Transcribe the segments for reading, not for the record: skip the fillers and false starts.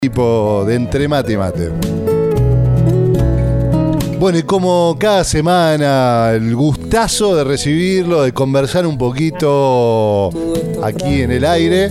Tipo de entre mate y mate. Bueno, y como cada semana, el gustazo de recibirlo, de conversar un poquito aquí en el aire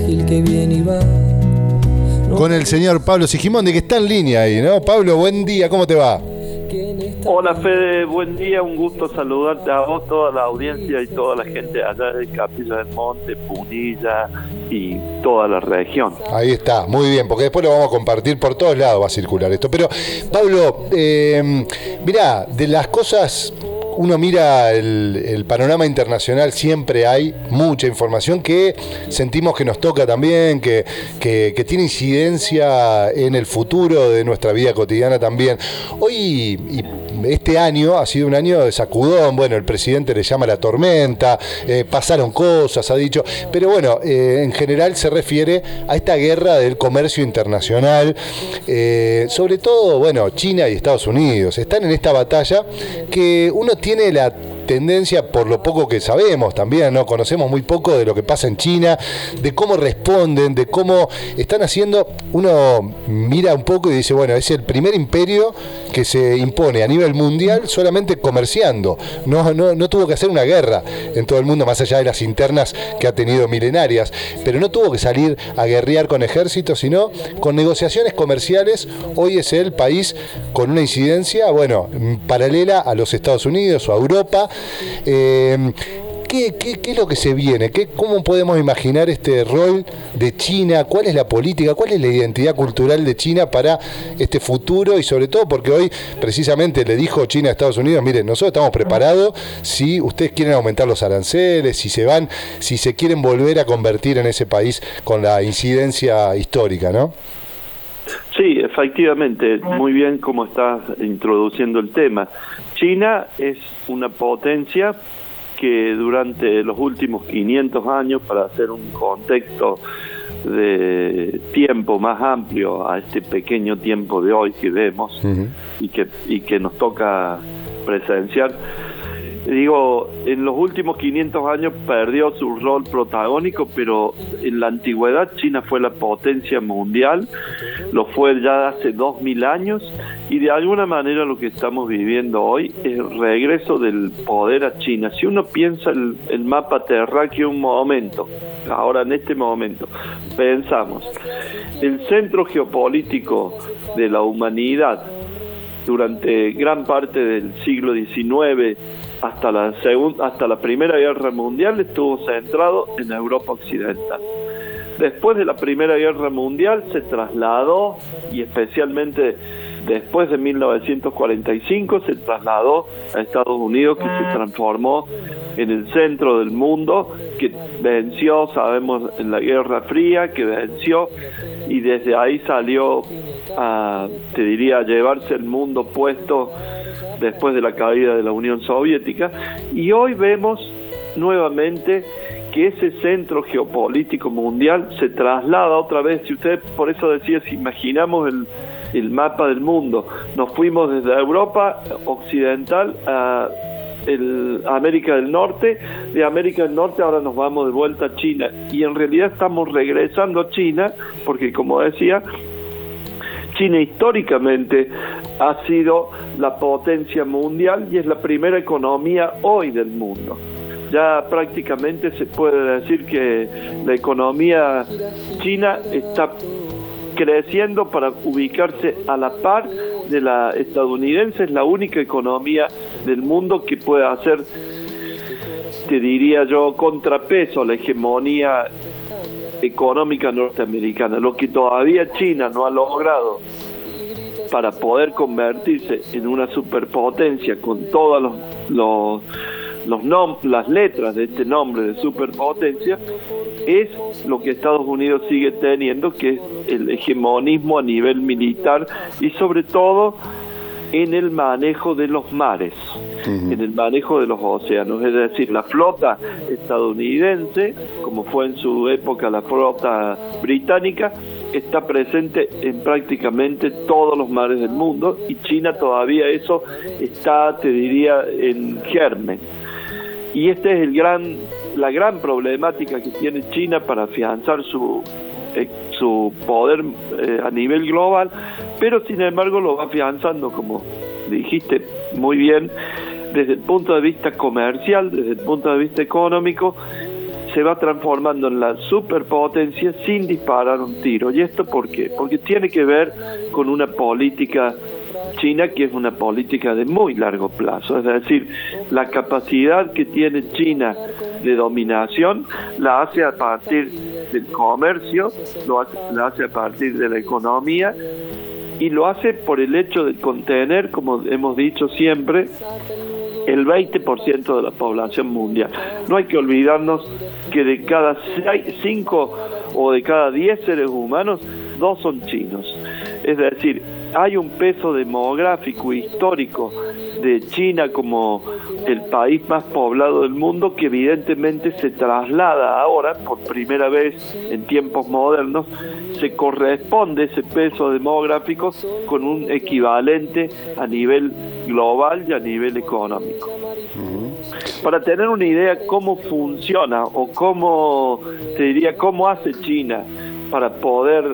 con el señor Pablo Sigimonde, que está en línea ahí, ¿no? Pablo, buen día, ¿cómo te va? Hola Fede, buen día, un gusto saludarte a vos, toda la audiencia y toda la gente allá de Capilla del Monte, Punilla y toda la región. Ahí está, muy bien, porque después lo vamos a compartir por todos lados, va a circular esto. Pero Pablo, mirá, de las cosas, uno mira el panorama internacional, siempre hay mucha información que sentimos que nos toca también, que tiene incidencia en el futuro de nuestra vida cotidiana también. Hoy, y este año ha sido un año de sacudón, bueno, el presidente le llama la tormenta, pasaron cosas, ha dicho, pero bueno, en general se refiere a esta guerra del comercio internacional, sobre todo, bueno, China y Estados Unidos están en esta batalla que uno tiene la tendencia, por lo poco que sabemos también, ¿no? Conocemos muy poco de lo que pasa en China, de cómo responden, de cómo están haciendo. Uno mira un poco y dice, bueno, es el primer imperio que se impone a nivel mundial solamente comerciando. No tuvo que hacer una guerra en todo el mundo, más allá de las internas que ha tenido milenarias, pero no tuvo que salir a guerrear con ejércitos, sino con negociaciones comerciales. Hoy es el país con una incidencia, bueno, paralela a los Estados Unidos o a Europa. ¿Qué es lo que se viene? ¿Cómo podemos imaginar este rol de China? ¿Cuál es la política? ¿Cuál es la identidad cultural de China para este futuro? Y sobre todo porque hoy precisamente le dijo China a Estados Unidos, miren, nosotros estamos preparados si ustedes quieren aumentar los aranceles, si se quieren volver a convertir en ese país con la incidencia histórica, ¿no? Sí, efectivamente, muy bien como estás introduciendo el tema. China es una potencia que durante los últimos 500 años, para hacer un contexto de tiempo más amplio a este pequeño tiempo de hoy que vemos, y que nos toca presenciar, digo, en los últimos 500 años perdió su rol protagónico, pero en la antigüedad China fue la potencia mundial, lo fue ya hace 2000 años, y de alguna manera lo que estamos viviendo hoy es el regreso del poder a China. Si uno piensa el mapa terráqueo un momento, ahora en este momento, pensamos, el centro geopolítico de la humanidad durante gran parte del siglo XIX hasta la Primera Guerra Mundial estuvo centrado en Europa Occidental. Después de la Primera Guerra Mundial se trasladó, y especialmente después de 1945 se trasladó a Estados Unidos, que se transformó en el centro del mundo, que venció, sabemos, en la Guerra Fría, que venció, y desde ahí salió a, te diría, a llevarse el mundo puesto después de la caída de la Unión Soviética. Y hoy vemos nuevamente que ese centro geopolítico mundial se traslada otra vez. Si usted, por eso decía, si imaginamos el mapa del mundo, nos fuimos desde Europa Occidental a América del Norte, de América del Norte ahora nos vamos de vuelta a China, y en realidad estamos regresando a China, porque como decía, China históricamente ha sido la potencia mundial y es la primera economía hoy del mundo. Ya prácticamente se puede decir que la economía china está creciendo para ubicarse a la par de la estadounidense. Es la única economía del mundo que puede hacer, te diría yo, contrapeso a la hegemonía económica norteamericana. Lo que todavía China no ha logrado para poder convertirse en una superpotencia con todas las letras de este nombre de superpotencia, es lo que Estados Unidos sigue teniendo, que es el hegemonismo a nivel militar y sobre todo en el manejo de los mares, en el manejo de los océanos. Es decir, la flota estadounidense, como fue en su época la flota británica, está presente en prácticamente todos los mares del mundo, y China todavía eso está, te diría, en germen. Y esta es la gran problemática que tiene China para afianzar su poder a nivel global, pero sin embargo lo va afianzando, como dijiste muy bien, desde el punto de vista comercial, desde el punto de vista económico, se va transformando en la superpotencia sin disparar un tiro. ¿Y esto por qué? Porque tiene que ver con una política china que es una política de muy largo plazo, es decir, la capacidad que tiene China de dominación la hace a partir del comercio, la hace a partir de la economía, y lo hace por el hecho de contener, como hemos dicho siempre, el 20% de la población mundial. No hay que olvidarnos que de cada 5 o de cada 10 seres humanos, 2 son chinos. Es decir, hay un peso demográfico histórico de China como el país más poblado del mundo que evidentemente se traslada ahora, por primera vez en tiempos modernos, se corresponde ese peso demográfico con un equivalente a nivel global y a nivel económico. Para tener una idea cómo funciona o cómo hace China para poder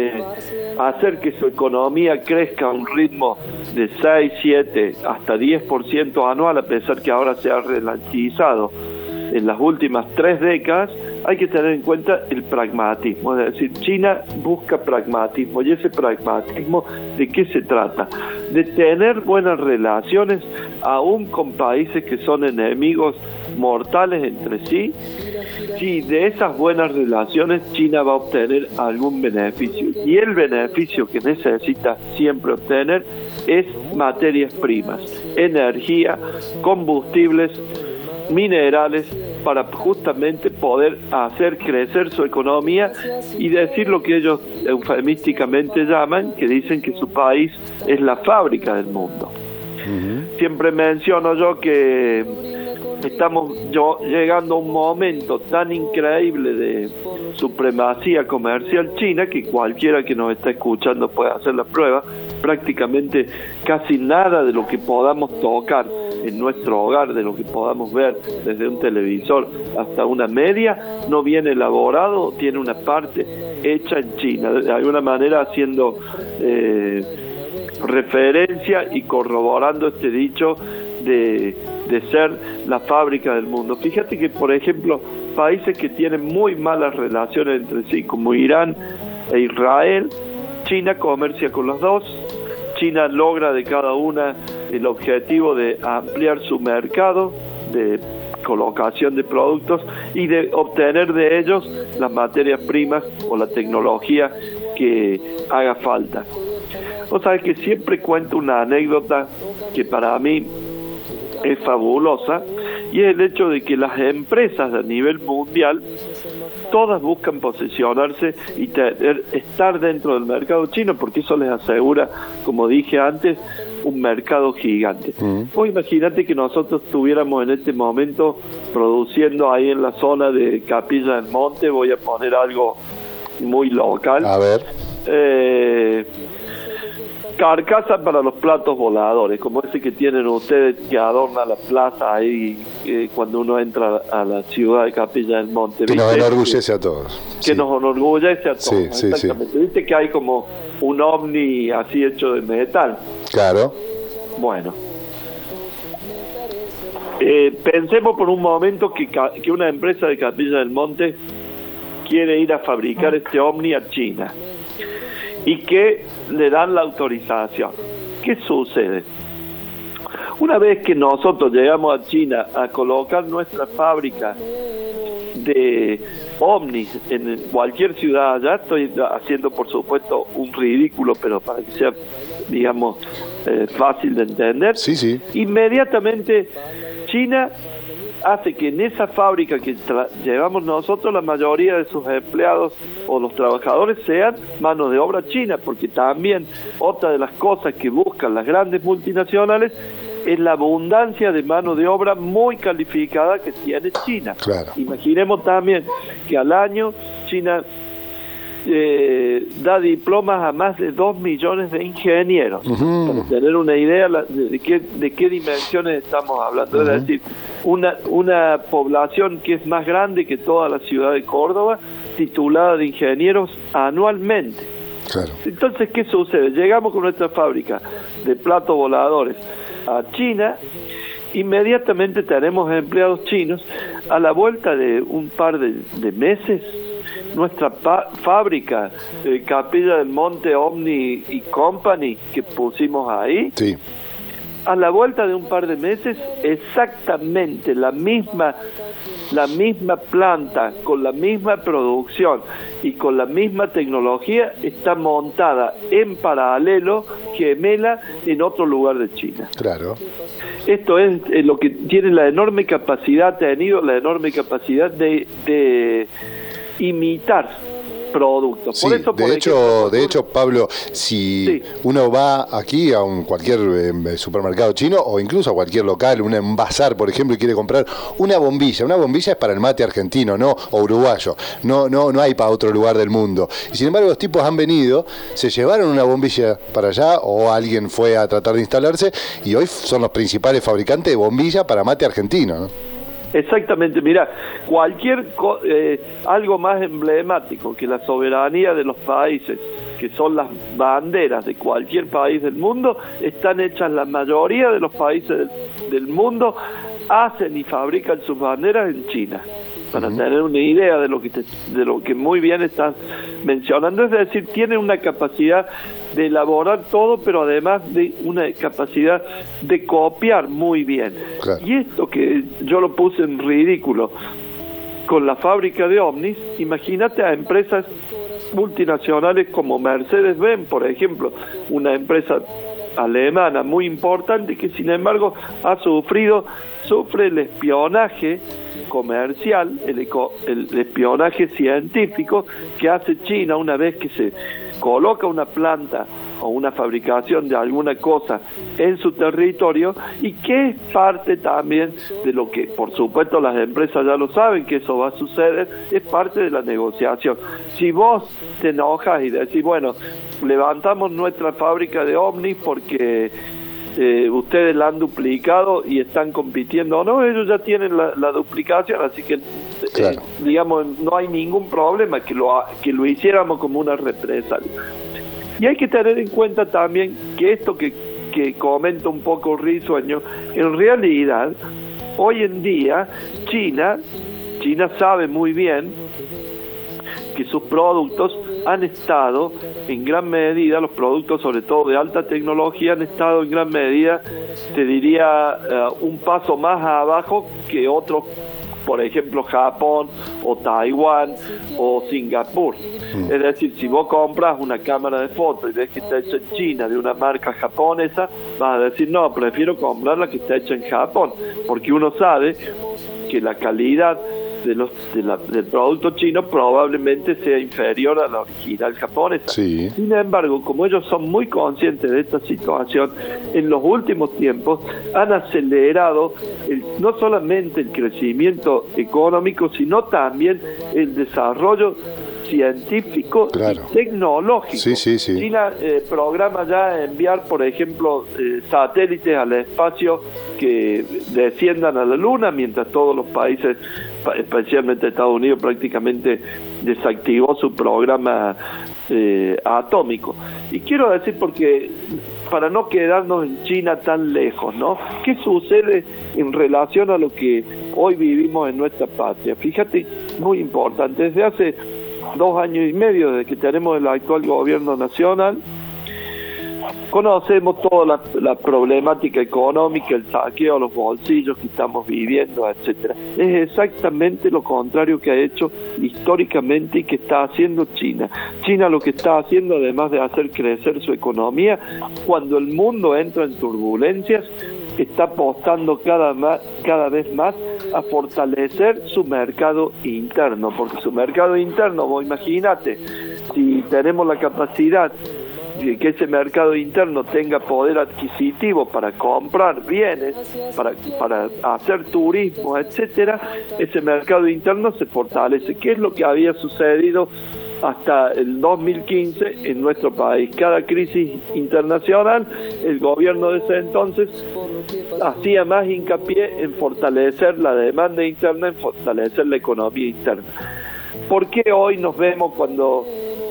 hacer que su economía crezca a un ritmo de 6, 7, hasta 10% anual, a pesar que ahora se ha ralentizado en las últimas 3 décadas, hay que tener en cuenta el pragmatismo. Es decir, China busca pragmatismo, y ese pragmatismo, ¿de qué se trata? De tener buenas relaciones aún con países que son enemigos mortales entre sí. Si de esas buenas relaciones China va a obtener algún beneficio, y el beneficio que necesita siempre obtener es materias primas, energía, combustibles, minerales, para justamente poder hacer crecer su economía y decir lo que ellos eufemísticamente llaman, que dicen que su país es la fábrica del mundo. Siempre menciono yo que estamos llegando a un momento tan increíble de supremacía comercial china que cualquiera que nos está escuchando puede hacer la prueba. Prácticamente casi nada de lo que podamos tocar en nuestro hogar, de lo que podamos ver desde un televisor hasta una media, no viene elaborado, tiene una parte hecha en China, de alguna manera haciendo referencia y corroborando este dicho de ser la fábrica del mundo. Fíjate que, por ejemplo, países que tienen muy malas relaciones entre sí, como Irán e Israel, China comercia con los dos. China logra de cada una el objetivo de ampliar su mercado de colocación de productos y de obtener de ellos las materias primas o la tecnología que haga falta. Vos sabés que siempre cuento una anécdota que para mí es fabulosa, y es el hecho de que las empresas a nivel mundial todas buscan posicionarse y estar dentro del mercado chino, porque eso les asegura, como dije antes, un mercado gigante. Vos imaginate que nosotros estuviéramos en este momento produciendo ahí en la zona de Capilla del Monte, voy a poner algo muy local. A ver. Carcasas para los platos voladores, como ese que tienen ustedes que adorna la plaza ahí cuando uno entra a la ciudad de Capilla del Monte. Que nos enorgullece a todos. Que nos enorgullece a todos, sí, exactamente. Sí. Viste que hay como un ovni así hecho de metal. Claro. Bueno. Pensemos por un momento que una empresa de Capilla del Monte quiere ir a fabricar este ovni a China y que le dan la autorización. ¿Qué sucede? Una vez que nosotros llegamos a China a colocar nuestra fábrica de ovnis en cualquier ciudad allá, estoy haciendo por supuesto un ridículo, pero para que sea, digamos, fácil de entender. Sí. Inmediatamente China hace que en esa fábrica que llevamos nosotros, la mayoría de sus empleados o los trabajadores sean mano de obra china, porque también otra de las cosas que buscan las grandes multinacionales es la abundancia de mano de obra muy calificada que tiene China. Claro. Imaginemos también que al año China da diplomas a más de 2 millones de ingenieros. Para tener una idea de qué dimensiones estamos hablando. Es decir, una población que es más grande que toda la ciudad de Córdoba, titulada de ingenieros anualmente. Claro. Entonces, ¿qué sucede? Llegamos con nuestra fábrica de platos voladores a China, inmediatamente tenemos empleados chinos. A la vuelta de un par de meses, nuestra fábrica, Capilla del Monte Omni y Company, que pusimos ahí, sí, a la vuelta de un par de meses, exactamente la misma planta, con la misma producción y con la misma tecnología, está montada en paralelo, gemela, en otro lugar de China. Claro. Esto es lo que tiene la enorme capacidad, de imitar productos. Sí, de hecho, Pablo, si uno va aquí a cualquier supermercado chino o incluso a cualquier local, un bazar, por ejemplo, y quiere comprar una bombilla es para el mate argentino, no, o uruguayo, no hay para otro lugar del mundo. Y sin embargo, los tipos han venido, se llevaron una bombilla para allá o alguien fue a tratar de instalarse y hoy son los principales fabricantes de bombillas para mate argentino, ¿no? Exactamente, mira, algo más emblemático que la soberanía de los países, que son las banderas de cualquier país del mundo, están hechas, la mayoría de los países del mundo hacen y fabrican sus banderas en China, para tener una idea de lo que muy bien estás mencionando. Es decir, tienen una capacidad de elaborar todo, pero además de una capacidad de copiar muy bien. Claro. Y esto que yo lo puse en ridículo con la fábrica de Omnis, imagínate a empresas multinacionales como Mercedes-Benz, por ejemplo, una empresa alemana muy importante que sin embargo sufre el espionaje comercial, el espionaje científico que hace China una vez que se coloca una planta o una fabricación de alguna cosa en su territorio, y que es parte también de lo que, por supuesto, las empresas ya lo saben que eso va a suceder, es parte de la negociación. Si vos te enojas y decís, bueno, levantamos nuestra fábrica de Omnis porque ustedes la han duplicado y están compitiendo, no, ellos ya tienen la duplicación, así que claro, digamos, no hay ningún problema que lo hiciéramos como una represalia. Y hay que tener en cuenta también que esto que comenta un poco Risueño, en realidad hoy en día China sabe muy bien que sus productos han estado en gran medida, los productos sobre todo de alta tecnología, han estado en gran medida, te diría, un paso más abajo que otros, por ejemplo Japón o Taiwán o Singapur. Es decir, si vos compras una cámara de fotos y ves que está hecha en China de una marca japonesa, vas a decir, no, prefiero comprar la que está hecha en Japón, porque uno sabe que la calidad del producto chino probablemente sea inferior a la original japonesa. Sí. Sin embargo, como ellos son muy conscientes de esta situación, en los últimos tiempos han acelerado no solamente el crecimiento económico, sino también el desarrollo científico, claro, y tecnológico. Sí. China programa ya enviar, por ejemplo, satélites al espacio que desciendan a la Luna, mientras todos los países, especialmente Estados Unidos, prácticamente desactivó su programa atómico. Y quiero decir, porque para no quedarnos en China tan lejos, ¿no? ¿Qué sucede en relación a lo que hoy vivimos en nuestra patria? Fíjate, muy importante, desde hace 2 años y medio, desde que tenemos el actual gobierno nacional, conocemos toda la problemática económica, el saqueo a los bolsillos que estamos viviendo, etcétera. Es exactamente lo contrario que ha hecho históricamente y que está haciendo China. China lo que está haciendo, además de hacer crecer su economía, cuando el mundo entra en turbulencias, está apostando cada vez más a fortalecer su mercado interno, porque su mercado interno, vos imagínate, si tenemos la capacidad de que ese mercado interno tenga poder adquisitivo para comprar bienes, para hacer turismo, etcétera, ese mercado interno se fortalece. ¿Qué es lo que había sucedido hasta el 2015 en nuestro país. Cada crisis internacional, el gobierno de ese entonces hacía más hincapié en fortalecer la demanda interna, en fortalecer la economía interna. ¿Por qué hoy nos vemos cuando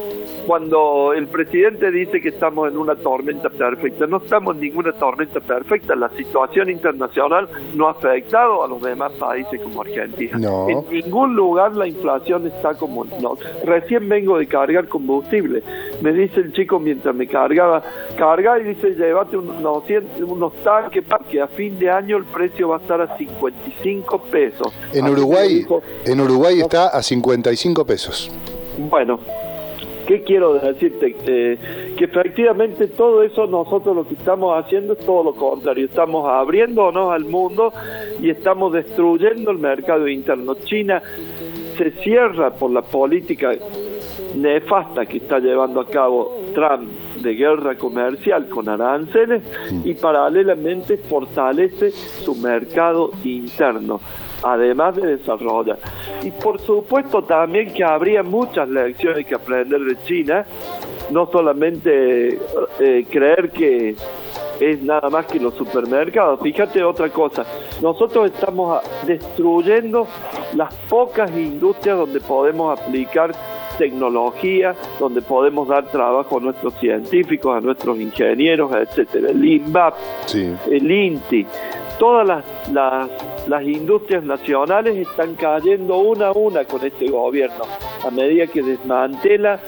el presidente dice que estamos en una tormenta perfecta? No estamos en ninguna tormenta perfecta. La situación internacional no ha afectado a los demás países como Argentina. No. En ningún lugar la inflación está como... No. Recién vengo de cargar combustible. Me dice el chico mientras me carga y dice, llévate unos tanques que a fin de año el precio va a estar a 55 pesos. En Uruguay está a 55 pesos. Bueno, ¿qué quiero decirte? Que efectivamente todo eso nosotros lo que estamos haciendo es todo lo contrario. Estamos abriéndonos al mundo y estamos destruyendo el mercado interno. China se cierra por la política nefasta que está llevando a cabo Trump de guerra comercial con aranceles y paralelamente fortalece su mercado interno, además de desarrollar. Y por supuesto también que habría muchas lecciones que aprender de China, no solamente creer que es nada más que los supermercados. Fíjate otra cosa, nosotros estamos destruyendo las pocas industrias donde podemos aplicar tecnología, donde podemos dar trabajo a nuestros científicos, a nuestros ingenieros, etcétera. El INVAP, sí, el INTI, todas las industrias nacionales están cayendo una a una con este gobierno, a medida que desmantela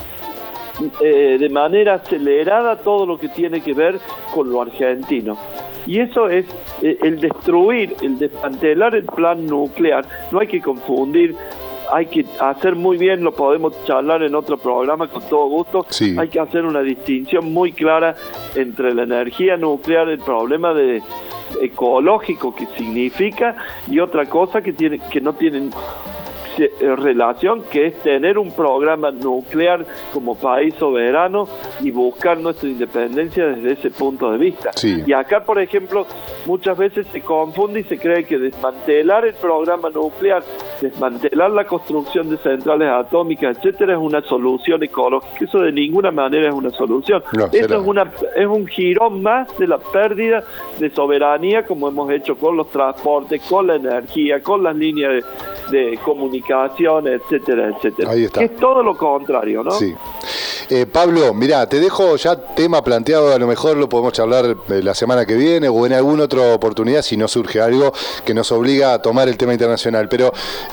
de manera acelerada todo lo que tiene que ver con lo argentino. Y eso es el destruir, el desmantelar el plan nuclear. No hay que confundir, hay que hacer muy bien, lo podemos charlar en otro programa con todo gusto. Sí. Hay que hacer una distinción muy clara entre la energía nuclear, el problema ecológico que significa, y otra cosa que no tienen relación, que es tener un programa nuclear como país soberano y buscar nuestra independencia desde ese punto de vista. Sí. Y acá, por ejemplo, muchas veces se confunde y se cree que desmantelar el programa nuclear, desmantelar la construcción de centrales atómicas, etcétera, es una solución ecológica. Eso de ninguna manera es una solución. No, eso es un jirón más de la pérdida de soberanía, como hemos hecho con los transportes, con la energía, con las líneas de comunicación, etcétera, etcétera. Ahí está. Que es todo lo contrario, ¿no? Sí. Pablo, mirá, te dejo ya tema planteado, a lo mejor lo podemos charlar la semana que viene o en alguna otra oportunidad si no surge algo que nos obliga a tomar el tema internacional, pero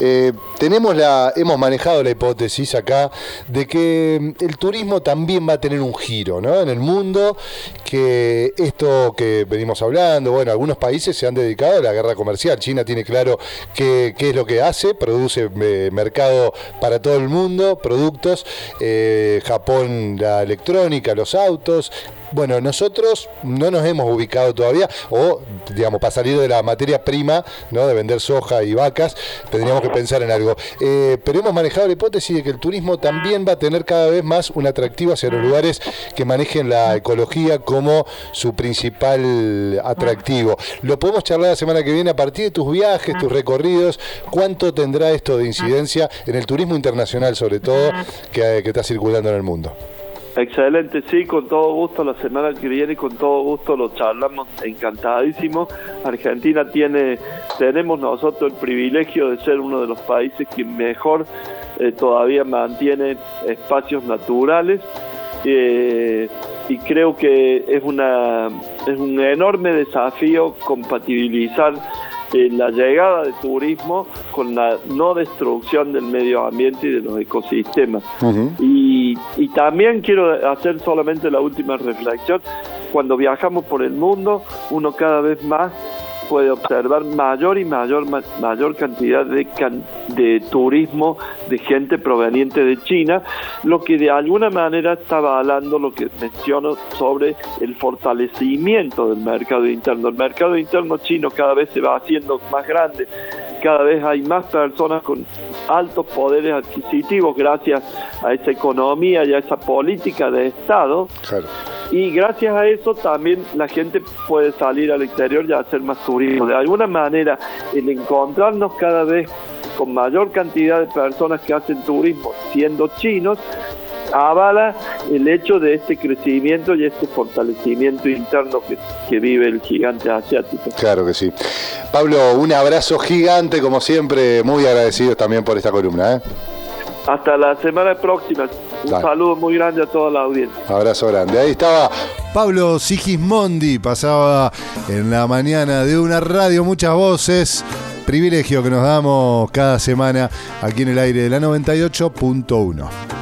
hemos manejado la hipótesis acá de que el turismo también va a tener un giro, ¿no?, en el mundo, que esto que venimos hablando, bueno, algunos países se han dedicado a la guerra comercial. China tiene claro qué es lo que hace, produce mercado para todo el mundo, productos, Japón la electrónica, los autos. Bueno, nosotros no nos hemos ubicado todavía, o digamos, para salir de la materia prima, ¿no?, de vender soja y vacas, tendríamos que pensar en algo. Pero hemos manejado la hipótesis de que el turismo también va a tener cada vez más un atractivo hacia los lugares que manejen la ecología como su principal atractivo. Lo podemos charlar la semana que viene a partir de tus viajes, tus recorridos. ¿Cuánto tendrá esto de incidencia en el turismo internacional, sobre todo, que está circulando en el mundo? Excelente, sí, con todo gusto, la semana que viene con todo gusto lo charlamos, encantadísimo. Argentina tenemos nosotros el privilegio de ser uno de los países que mejor todavía mantiene espacios naturales, y creo que es un enorme desafío compatibilizar la llegada de turismo con la no destrucción del medio ambiente y de los ecosistemas. Uh-huh. Y también quiero hacer solamente la última reflexión. Cuando viajamos por el mundo, uno cada vez más puede observar mayor cantidad de turismo de gente proveniente de China, lo que de alguna manera está avalando lo que menciono sobre el fortalecimiento del mercado interno. El mercado interno chino cada vez se va haciendo más grande, cada vez hay más personas con altos poderes adquisitivos gracias a esa economía y a esa política de Estado. Claro. Y gracias a eso también la gente puede salir al exterior y hacer más turismo. De alguna manera, el encontrarnos cada vez con mayor cantidad de personas que hacen turismo siendo chinos, avala el hecho de este crecimiento y este fortalecimiento interno que vive el gigante asiático. Claro que sí. Pablo, un abrazo gigante, como siempre, muy agradecidos también por esta columna, ¿eh? Hasta la semana próxima. Un saludo muy grande a toda la audiencia. Abrazo grande. Ahí estaba Pablo Sigismondi, pasaba en la mañana de una radio, muchas voces. Privilegio que nos damos cada semana aquí en el aire de la 98.1.